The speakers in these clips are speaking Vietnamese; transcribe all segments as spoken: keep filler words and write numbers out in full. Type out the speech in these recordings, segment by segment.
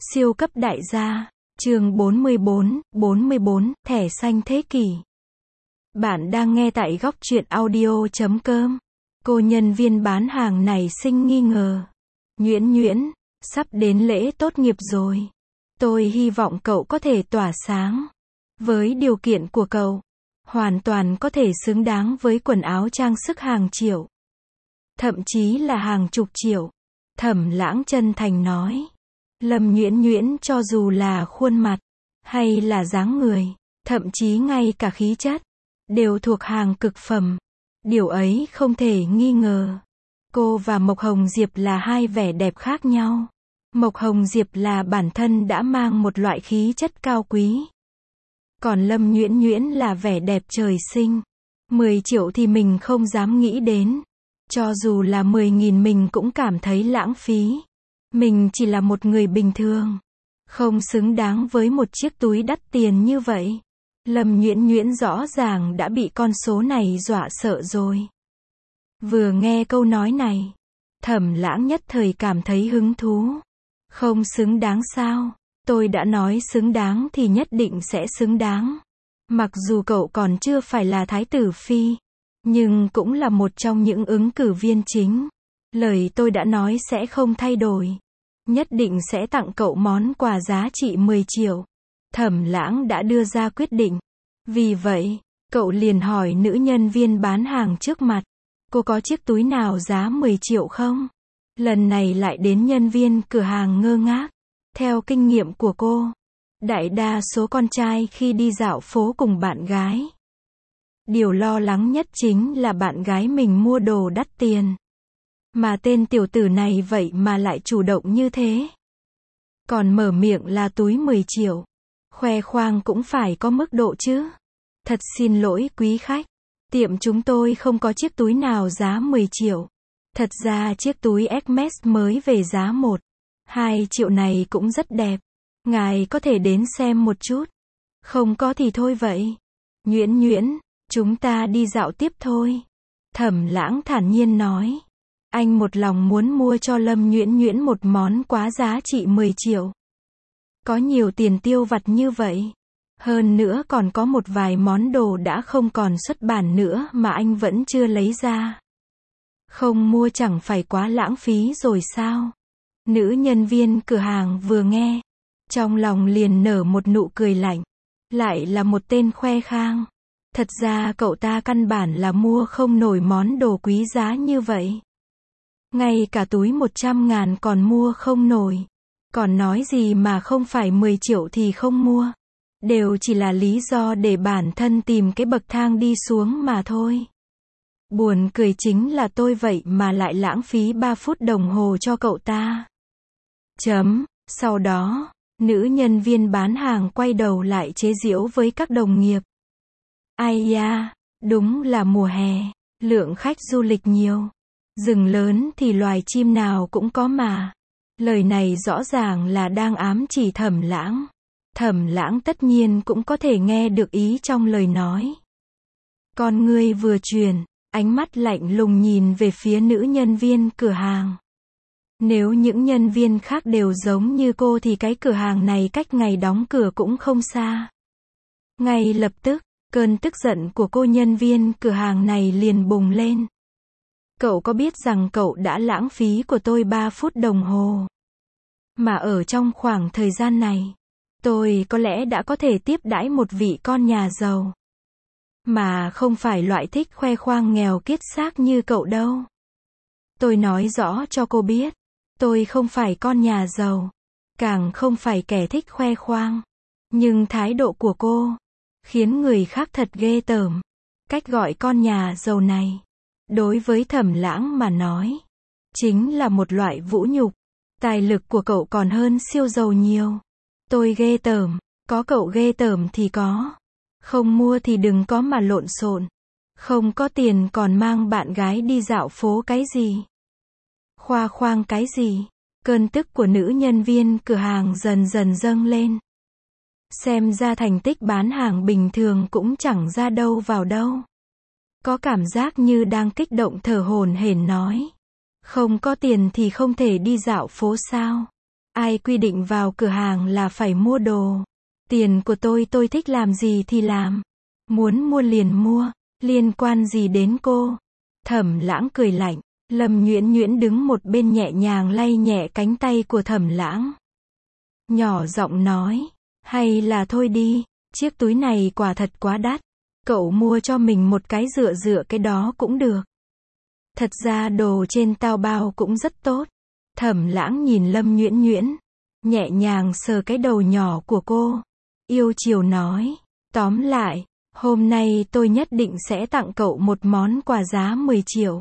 Siêu cấp đại gia, chương bốn mươi bốn, bốn mươi bốn, thẻ xanh thế kỷ. Bạn đang nghe tại góc truyện audio chấm com. Cô nhân viên bán hàng này sinh nghi ngờ. Nhuyễn Nhuyễn, sắp đến lễ tốt nghiệp rồi. Tôi hy vọng cậu có thể tỏa sáng. Với điều kiện của cậu, hoàn toàn có thể xứng đáng với quần áo trang sức hàng triệu. Thậm chí là hàng chục triệu. Thẩm Lãng chân thành nói. Lâm Nhuyễn Nhuyễn cho dù là khuôn mặt, hay là dáng người, thậm chí ngay cả khí chất, đều thuộc hàng cực phẩm. Điều ấy không thể nghi ngờ. Cô và Mộc Hồng Diệp là hai vẻ đẹp khác nhau. Mộc Hồng Diệp là bản thân đã mang một loại khí chất cao quý. Còn Lâm Nhuyễn Nhuyễn là vẻ đẹp trời sinh. mười triệu thì mình không dám nghĩ đến. Cho dù là mười nghìn mình cũng cảm thấy lãng phí. Mình chỉ là một người bình thường, không xứng đáng với một chiếc túi đắt tiền như vậy. Lâm Nhuyễn Nhuyễn rõ ràng đã bị con số này dọa sợ rồi. Vừa nghe câu nói này, Thẩm Lãng nhất thời cảm thấy hứng thú. Không xứng đáng sao? Tôi đã nói xứng đáng thì nhất định sẽ xứng đáng. Mặc dù cậu còn chưa phải là Thái tử Phi, nhưng cũng là một trong những ứng cử viên chính. Lời tôi đã nói sẽ không thay đổi. Nhất định sẽ tặng cậu món quà giá trị mười triệu. Thẩm Lãng đã đưa ra quyết định. Vì vậy, cậu liền hỏi nữ nhân viên bán hàng trước mặt. Cô có chiếc túi nào giá mười triệu không? Lần này lại đến nhân viên cửa hàng ngơ ngác. Theo kinh nghiệm của cô, đại đa số con trai khi đi dạo phố cùng bạn gái, điều lo lắng nhất chính là bạn gái mình mua đồ đắt tiền. Mà tên tiểu tử này vậy mà lại chủ động như thế. Còn mở miệng là túi mười triệu. Khoe khoang cũng phải có mức độ chứ. Thật xin lỗi quý khách. Tiệm chúng tôi không có chiếc túi nào giá mười triệu. Thật ra chiếc túi Hermes mới về giá một, hai triệu này cũng rất đẹp. Ngài có thể đến xem một chút. Không có thì thôi vậy. Nhuyễn Nhuyễn, chúng ta đi dạo tiếp thôi. Thẩm Lãng thản nhiên nói. Anh một lòng muốn mua cho Lâm Nhuyễn Nhuyễn một món quà giá trị mười triệu. Có nhiều tiền tiêu vặt như vậy. Hơn nữa còn có một vài món đồ đã không còn xuất bản nữa mà anh vẫn chưa lấy ra. Không mua chẳng phải quá lãng phí rồi sao? Nữ nhân viên cửa hàng vừa nghe, trong lòng liền nở một nụ cười lạnh. Lại là một tên khoe khang. Thật ra cậu ta căn bản là mua không nổi món đồ quý giá như vậy. Ngay cả túi một trăm ngàn còn mua không nổi. Còn nói gì mà không phải mười triệu thì không mua. Đều chỉ là lý do để bản thân tìm cái bậc thang đi xuống mà thôi. Buồn cười chính là tôi vậy mà lại lãng phí ba phút đồng hồ cho cậu ta. Chấm. Sau đó, nữ nhân viên bán hàng quay đầu lại chế giễu với các đồng nghiệp. Ai da, đúng là mùa hè, lượng khách du lịch nhiều. Rừng lớn thì loài chim nào cũng có mà. Lời này rõ ràng là đang ám chỉ Thẩm Lãng. Thẩm Lãng tất nhiên cũng có thể nghe được ý trong lời nói. Con ngươi vừa chuyển, ánh mắt lạnh lùng nhìn về phía nữ nhân viên cửa hàng. Nếu những nhân viên khác đều giống như cô thì cái cửa hàng này cách ngày đóng cửa cũng không xa. Ngay lập tức, cơn tức giận của cô nhân viên cửa hàng này liền bùng lên. Cậu có biết rằng cậu đã lãng phí của tôi ba phút đồng hồ? Mà ở trong khoảng thời gian này, tôi có lẽ đã có thể tiếp đãi một vị con nhà giàu. Mà không phải loại thích khoe khoang nghèo kiết xác như cậu đâu. Tôi nói rõ cho cô biết, tôi không phải con nhà giàu, càng không phải kẻ thích khoe khoang. Nhưng thái độ của cô khiến người khác thật ghê tởm. Cách gọi con nhà giàu này, đối với Thẩm Lãng mà nói, chính là một loại vũ nhục. Tài lực của cậu còn hơn siêu giàu nhiều. Tôi ghê tởm, có cậu ghê tởm thì có. Không mua thì đừng có mà lộn xộn. Không có tiền còn mang bạn gái đi dạo phố cái gì? Khoa khoang cái gì? Cơn tức của nữ nhân viên cửa hàng dần dần dâng lên. Xem ra thành tích bán hàng bình thường cũng chẳng ra đâu vào đâu. Có cảm giác như đang kích động thở hổn hển nói. Không có tiền thì không thể đi dạo phố sao? Ai quy định vào cửa hàng là phải mua đồ. Tiền của tôi tôi thích làm gì thì làm. Muốn mua liền mua, liên quan gì đến cô? Thẩm Lãng cười lạnh. Lâm Nhuyễn Nhuyễn đứng một bên nhẹ nhàng lay nhẹ cánh tay của Thẩm Lãng. Nhỏ giọng nói, hay là thôi đi, chiếc túi này quả thật quá đắt. Cậu mua cho mình một cái dựa dựa cái đó cũng được. Thật ra đồ trên Taobao cũng rất tốt. Thẩm Lãng nhìn Lâm Nhuyễn Nhuyễn, nhẹ nhàng sờ cái đầu nhỏ của cô. Yêu chiều nói, tóm lại, hôm nay tôi nhất định sẽ tặng cậu một món quà giá mười triệu.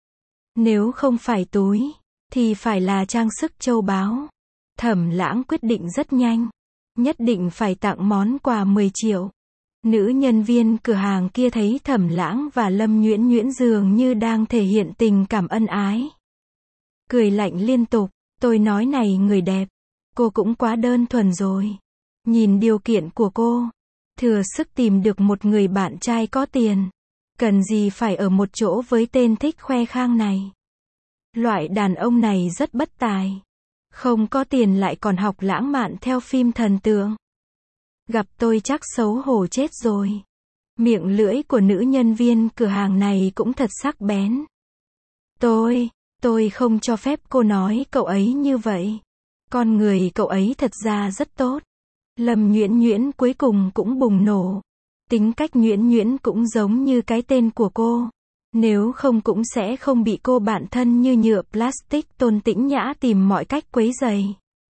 Nếu không phải túi, thì phải là trang sức châu báu. Thẩm Lãng quyết định rất nhanh. Nhất định phải tặng món quà mười triệu. Nữ nhân viên cửa hàng kia thấy Thẩm Lãng và Lâm Nhuyễn Nhuyễn dường như đang thể hiện tình cảm ân ái. Cười lạnh liên tục, tôi nói này người đẹp, cô cũng quá đơn thuần rồi. Nhìn điều kiện của cô, thừa sức tìm được một người bạn trai có tiền. Cần gì phải ở một chỗ với tên thích khoe khang này. Loại đàn ông này rất bất tài. Không có tiền lại còn học lãng mạn theo phim thần tượng. Gặp tôi chắc xấu hổ chết rồi. Miệng lưỡi của nữ nhân viên cửa hàng này cũng thật sắc bén. Tôi, tôi không cho phép cô nói cậu ấy như vậy. Con người cậu ấy thật ra rất tốt. Lâm Nhuyễn Nhuyễn cuối cùng cũng bùng nổ. Tính cách Nhuyễn Nhuyễn cũng giống như cái tên của cô. Nếu không cũng sẽ không bị cô bạn thân như nhựa plastic Tôn Tĩnh Nhã tìm mọi cách quấy rầy.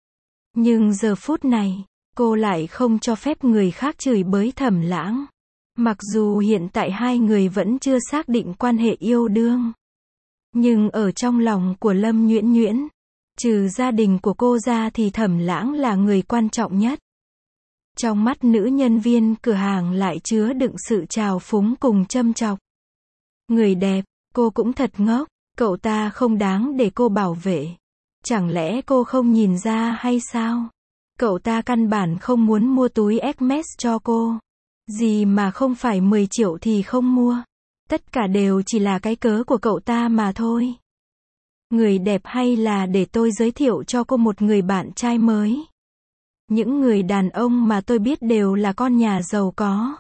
Nhưng giờ phút này, cô lại không cho phép người khác chửi bới Thẩm Lãng. Mặc dù hiện tại hai người vẫn chưa xác định quan hệ yêu đương. Nhưng ở trong lòng của Lâm Nhuyễn Nhuyễn, trừ gia đình của cô ra thì Thẩm Lãng là người quan trọng nhất. Trong mắt nữ nhân viên cửa hàng lại chứa đựng sự trào phúng cùng châm chọc. Người đẹp, cô cũng thật ngốc, cậu ta không đáng để cô bảo vệ. Chẳng lẽ cô không nhìn ra hay sao? Cậu ta căn bản không muốn mua túi Hermes cho cô. Gì mà không phải mười triệu thì không mua. Tất cả đều chỉ là cái cớ của cậu ta mà thôi. Người đẹp hay là để tôi giới thiệu cho cô một người bạn trai mới. Những người đàn ông mà tôi biết đều là con nhà giàu có.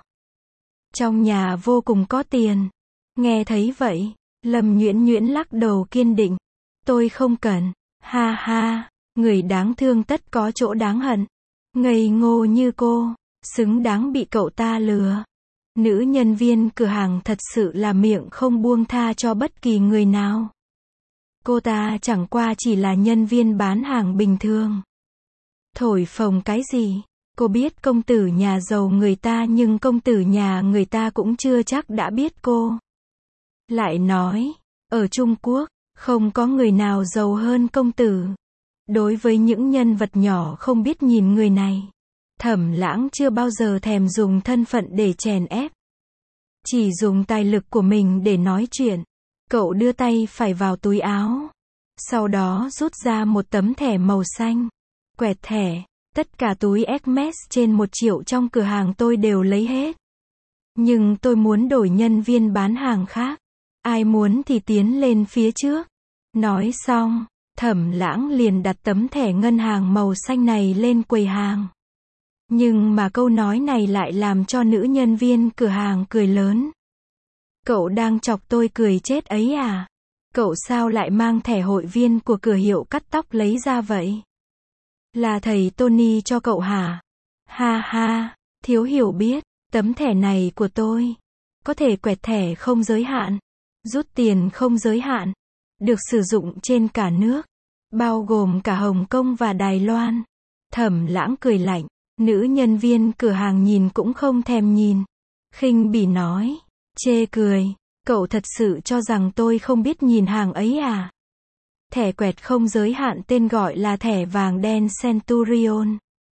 Trong nhà vô cùng có tiền. Nghe thấy vậy, Lâm Nhuyễn Nhuyễn lắc đầu kiên định. Tôi không cần. Ha ha, người đáng thương tất có chỗ đáng hận. Ngây ngô như cô, xứng đáng bị cậu ta lừa. Nữ nhân viên cửa hàng thật sự là miệng không buông tha cho bất kỳ người nào. Cô ta chẳng qua chỉ là nhân viên bán hàng bình thường. Thổi phồng cái gì? Cô biết công tử nhà giàu người ta nhưng công tử nhà người ta cũng chưa chắc đã biết cô. Lại nói, ở Trung Quốc, không có người nào giàu hơn công tử. Đối với những nhân vật nhỏ không biết nhìn người này, Thẩm Lãng chưa bao giờ thèm dùng thân phận để chèn ép. Chỉ dùng tài lực của mình để nói chuyện. Cậu đưa tay phải vào túi áo. Sau đó rút ra một tấm thẻ màu xanh. Quẹt thẻ, tất cả túi Hermes trên một triệu trong cửa hàng tôi đều lấy hết. Nhưng tôi muốn đổi nhân viên bán hàng khác. Ai muốn thì tiến lên phía trước. Nói xong, Thẩm Lãng liền đặt tấm thẻ ngân hàng màu xanh này lên quầy hàng. Nhưng mà câu nói này lại làm cho nữ nhân viên cửa hàng cười lớn. Cậu đang chọc tôi cười chết ấy à? Cậu sao lại mang thẻ hội viên của cửa hiệu cắt tóc lấy ra vậy? Là thầy Tony cho cậu hả? Ha ha, thiếu hiểu biết, tấm thẻ này của tôi. Có thể quẹt thẻ không giới hạn, rút tiền không giới hạn, được sử dụng trên cả nước, bao gồm cả Hồng Kông và Đài Loan. Thẩm Lãng cười lạnh, nữ nhân viên cửa hàng nhìn cũng không thèm nhìn. Khinh bỉ nói, chê cười, cậu thật sự cho rằng tôi không biết nhìn hàng ấy à? Thẻ quẹt không giới hạn tên gọi là thẻ vàng đen Centurion.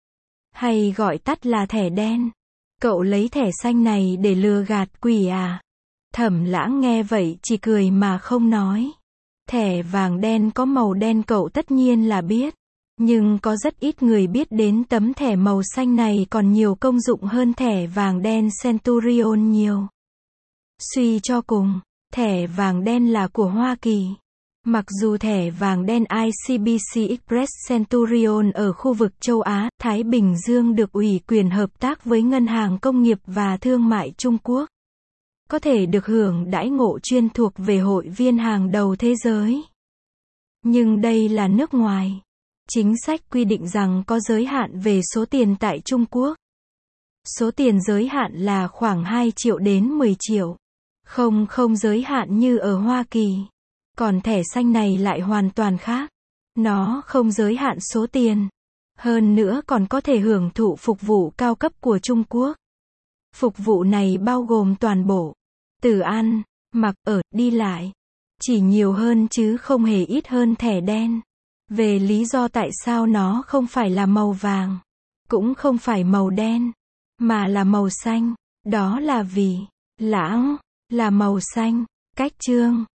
Hay gọi tắt là thẻ đen. Cậu lấy thẻ xanh này để lừa gạt quỷ à? Thẩm Lãng nghe vậy chỉ cười mà không nói. Thẻ vàng đen có màu đen cậu tất nhiên là biết. Nhưng có rất ít người biết đến tấm thẻ màu xanh này còn nhiều công dụng hơn thẻ vàng đen Centurion nhiều. Suy cho cùng, thẻ vàng đen là của Hoa Kỳ. Mặc dù thẻ vàng đen i xê bê xê Express Centurion ở khu vực châu Á, Thái Bình Dương được ủy quyền hợp tác với Ngân hàng Công nghiệp và Thương mại Trung Quốc, có thể được hưởng đãi ngộ chuyên thuộc về hội viên hàng đầu thế giới. Nhưng đây là nước ngoài. Chính sách quy định rằng có giới hạn về số tiền tại Trung Quốc. Số tiền giới hạn là khoảng hai triệu đến mười triệu. Không không giới hạn như ở Hoa Kỳ. Còn thẻ xanh này lại hoàn toàn khác. Nó không giới hạn số tiền. Hơn nữa còn có thể hưởng thụ phục vụ cao cấp của Trung Quốc. Phục vụ này bao gồm toàn bộ. Từ ăn, mặc, ở, đi lại. Chỉ nhiều hơn chứ không hề ít hơn thẻ đen. Về lý do tại sao nó không phải là màu vàng, cũng không phải màu đen, mà là màu xanh, đó là vì lãng là màu xanh. Cách chương